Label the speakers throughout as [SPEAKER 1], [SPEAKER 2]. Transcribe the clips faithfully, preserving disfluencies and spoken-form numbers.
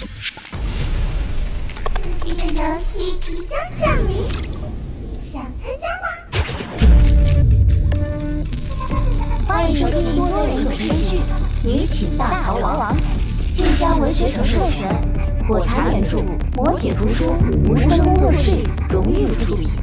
[SPEAKER 1] 刺激的游戏即将降临，想参加吗？
[SPEAKER 2] 欢迎收听多人有声剧《女寝大逃亡》，晋江文学城授权，火柴原著，磨铁图书，无声工作室荣誉出品。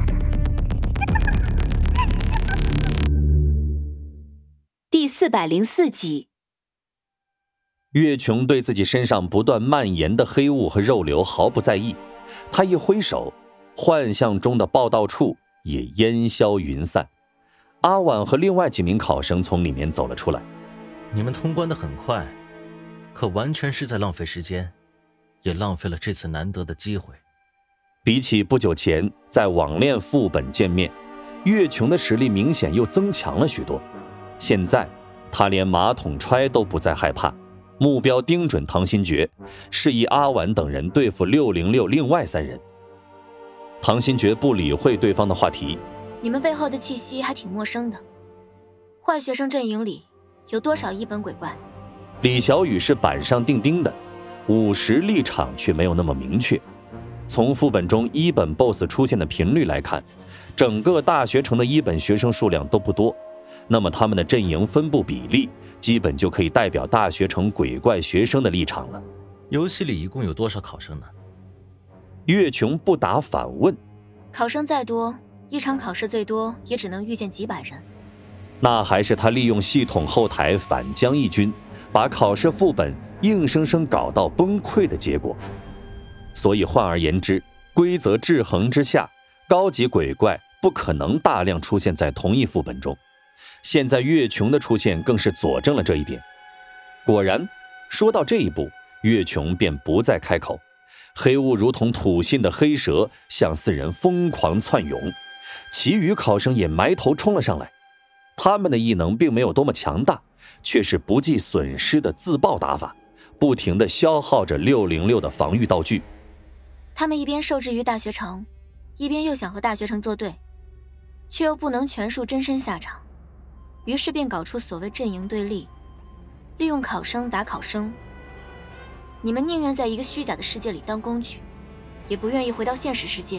[SPEAKER 2] 第四百零四集。
[SPEAKER 3] 岳琼对自己身上不断蔓延的黑雾和肉瘤毫不在意，他一挥手，幻象中的报道处也烟消云散。阿婉和另外几名考生从里面走了出来。
[SPEAKER 4] 你们通关的很快，可完全是在浪费时间，也浪费了这次难得的机会。
[SPEAKER 3] 比起不久前在网恋副本见面，岳琼的实力明显又增强了许多。现在他连马桶揣都不再害怕，目标盯准唐新觉，示意阿婉等人对付六零六另外三人。唐新觉不理会对方的话题，
[SPEAKER 2] 你们背后的气息还挺陌生的，坏学生阵营里有多少一本鬼怪？
[SPEAKER 3] 李小雨是板上钉钉的，五十立场却没有那么明确。从副本中一本 boss 出现的频率来看，整个大学城的一本学生数量都不多，那么他们的阵营分布比例基本就可以代表大学城鬼怪学生的立场了。
[SPEAKER 4] 游戏里一共有多少考生呢？
[SPEAKER 3] 岳琼不答反问。
[SPEAKER 2] 考生再多，一场考试最多也只能遇见几百人。
[SPEAKER 3] 那还是他利用系统后台反将一军，把考试副本硬生生搞到崩溃的结果。所以换而言之，规则制衡之下，高级鬼怪不可能大量出现在同一副本中。现在岳琼的出现更是佐证了这一点。果然，说到这一步，岳琼便不再开口。黑雾如同吐信的黑蛇向四人疯狂窜涌，其余考生也埋头冲了上来。他们的异能并没有多么强大，却是不计损失的自爆打法，不停地消耗着六零六的防御道具。
[SPEAKER 2] 他们一边受制于大学城，一边又想和大学城作对，却又不能全数真身下场，于是便搞出所谓阵营对立，利用考生打考生。你们宁愿在一个虚假的世界里当工具，也不愿意回到现实世界。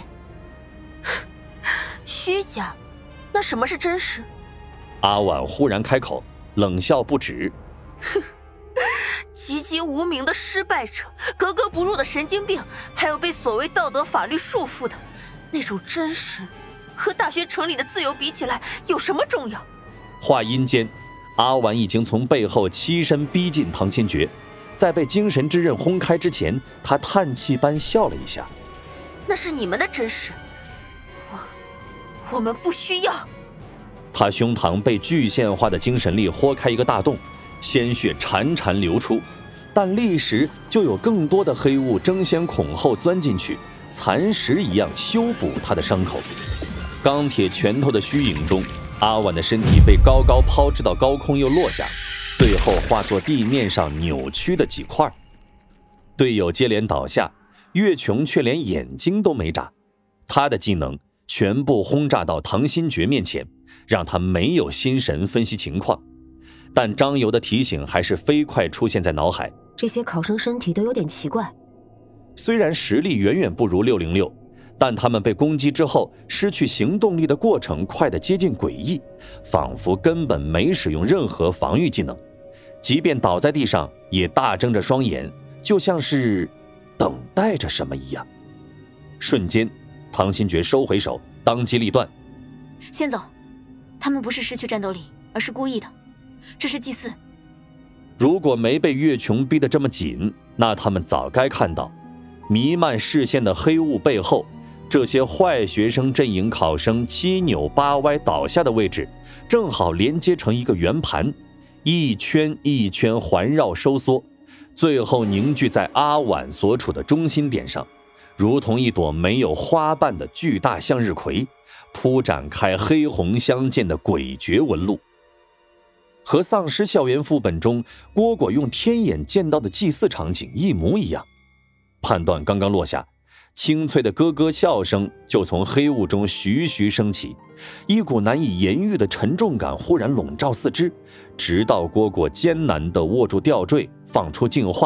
[SPEAKER 5] 虚假？那什么是真实？
[SPEAKER 3] 阿婉忽然开口，冷笑不止。
[SPEAKER 5] 哼，籍籍无名的失败者，格格不入的神经病，还有被所谓道德法律束缚的那种真实，和大学城里的自由比起来，有什么重要？
[SPEAKER 3] 话音间，阿婉已经从背后欺身逼近唐新觉，在被精神之刃轰开之前，他叹气般笑了一下。
[SPEAKER 5] 那是你们的真实，我我们不需要。
[SPEAKER 3] 他胸膛被具现化的精神力豁开一个大洞，鲜血潺潺流出，但立时就有更多的黑雾争先恐后钻进去，蚕食一样修补他的伤口。钢铁拳头的虚影中，阿婉的身体被高高抛掷到高空又落下，最后化作地面上扭曲的几块。队友接连倒下，岳琼却连眼睛都没眨，他的技能全部轰炸到唐新觉面前，让他没有心神分析情况。但张游的提醒还是飞快出现在脑海，
[SPEAKER 6] 这些考生身体都有点奇怪。
[SPEAKER 3] 虽然实力远远不如六零六，但他们被攻击之后失去行动力的过程快得接近诡异，仿佛根本没使用任何防御技能，即便倒在地上也大睁着双眼，就像是等待着什么一样。瞬间，唐新觉收回手，当机立断，
[SPEAKER 2] 先走，他们不是失去战斗力，而是故意的，这是祭祀。
[SPEAKER 3] 如果没被岳琼逼得这么紧，那他们早该看到弥漫视线的黑雾背后，这些坏学生阵营考生七扭八歪倒下的位置正好连接成一个圆盘，一圈一圈环绕收缩，最后凝聚在阿婉所处的中心点上，如同一朵没有花瓣的巨大向日葵，铺展开黑红相间的诡谲纹路。和丧尸校园副本中蝈蝈用天眼见到的祭祀场景一模一样。判断刚刚落下，清脆的咯咯笑声就从黑雾中徐徐升起，一股难以言喻的沉重感忽然笼罩四肢，直到蝈蝈艰难地握住吊坠，放出净化，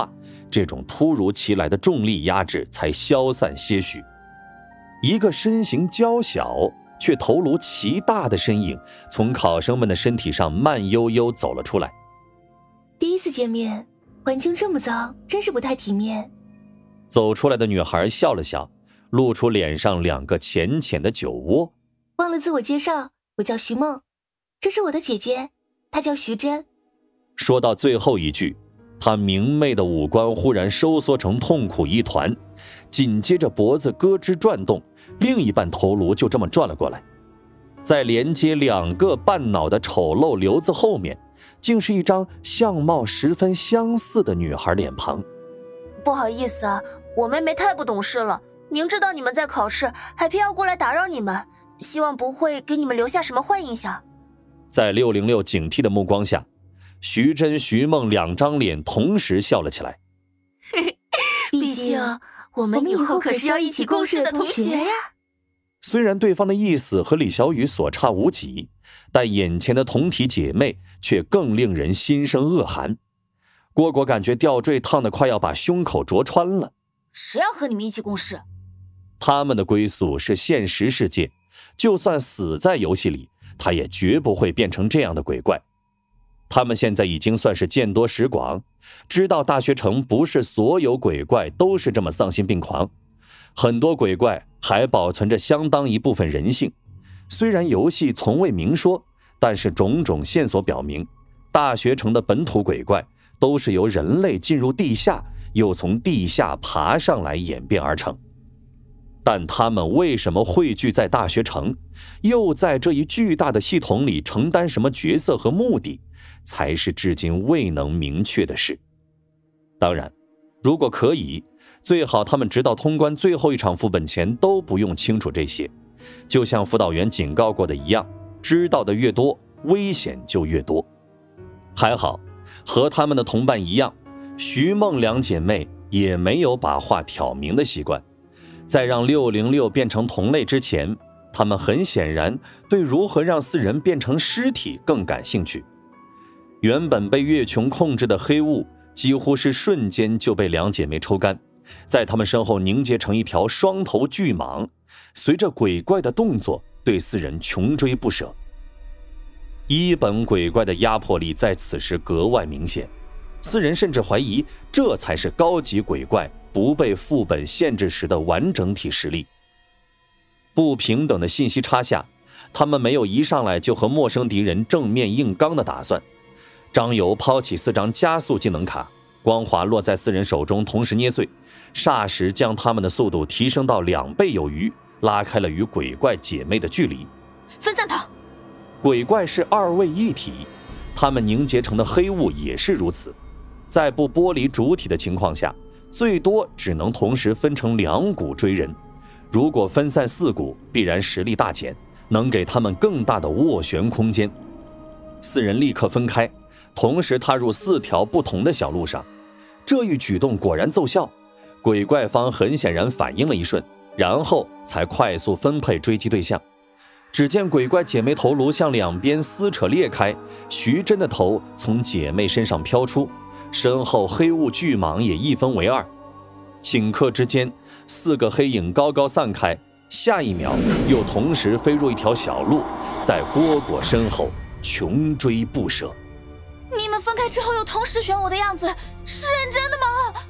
[SPEAKER 3] 这种突如其来的重力压制才消散些许。一个身形娇小却头颅奇大的身影从考生们的身体上慢悠悠走了出来。
[SPEAKER 2] 第一次见面，环境这么糟，真是不太体面。
[SPEAKER 3] 走出来的女孩笑了笑，露出脸上两个浅浅的酒窝。
[SPEAKER 2] 忘了自我介绍，我叫徐梦，这是我的姐姐，她叫徐真。
[SPEAKER 3] 说到最后一句，她明媚的五官忽然收缩成痛苦一团，紧接着脖子咯吱转动，另一半头颅就这么转了过来。在连接两个半脑的丑陋瘤子后面，竟是一张相貌十分相似的女孩脸庞。
[SPEAKER 5] 不好意思啊，我妹妹太不懂事了，明知道你们在考试，还偏要过来打扰你们，希望不会给你们留下什么坏印象。
[SPEAKER 3] 在六零六警惕的目光下，徐真、徐梦两张脸同时笑了起来。
[SPEAKER 5] 毕竟我们以后可是要一起共事的同学呀。
[SPEAKER 3] 虽然对方的意思和李小雨所差无几，但眼前的同体姐妹却更令人心生恶寒。蝈蝈感觉吊坠烫得快要把胸口灼穿了。
[SPEAKER 2] 谁要和你们一起共事？
[SPEAKER 3] 他们的归宿是现实世界，就算死在游戏里，他也绝不会变成这样的鬼怪。他们现在已经算是见多识广，知道大学城不是所有鬼怪都是这么丧心病狂，很多鬼怪还保存着相当一部分人性。虽然游戏从未明说，但是种种线索表明，大学城的本土鬼怪都是由人类进入地下，又从地下爬上来演变而成。但他们为什么汇聚在大学城，又在这一巨大的系统里承担什么角色和目的，才是至今未能明确的事。当然，如果可以，最好他们直到通关最后一场副本前都不用清楚这些。就像辅导员警告过的一样，知道的越多，危险就越多。还好，和他们的同伴一样，徐梦两姐妹也没有把话挑明的习惯。在让六零六变成同类之前，他们很显然对如何让四人变成尸体更感兴趣。原本被月琼控制的黑雾几乎是瞬间就被两姐妹抽干，在他们身后凝结成一条双头巨蟒，随着鬼怪的动作对四人穷追不舍。一本鬼怪的压迫力在此时格外明显，四人甚至怀疑这才是高级鬼怪不被副本限制时的完整体实力。不平等的信息差下，他们没有一上来就和陌生敌人正面硬刚的打算。张游抛起四张加速技能卡，光华落在四人手中同时捏碎，霎时将他们的速度提升到两倍有余，拉开了与鬼怪姐妹的距离。
[SPEAKER 2] 分散跑。
[SPEAKER 3] 鬼怪是二位一体，他们凝结成的黑雾也是如此，在不剥离主体的情况下，最多只能同时分成两股追人。如果分散四股，必然实力大减，能给他们更大的斡旋空间。四人立刻分开，同时踏入四条不同的小路上。这一举动果然奏效，鬼怪方很显然反应了一瞬，然后才快速分配追击对象。只见鬼怪姐妹头颅向两边撕扯裂开，徐真的头从姐妹身上飘出，身后黑雾巨蟒也一分为二。顷刻之间，四个黑影高高散开，下一秒又同时飞入一条小路，在蝈蝈身后穷追不舍。
[SPEAKER 2] 你们分开之后又同时选我的样子，是认真的吗？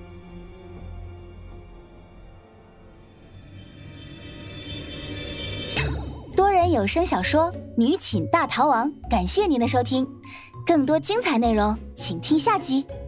[SPEAKER 2] 多人有声小说《女寝大逃亡》，感谢您的收听，更多精彩内容请听下集。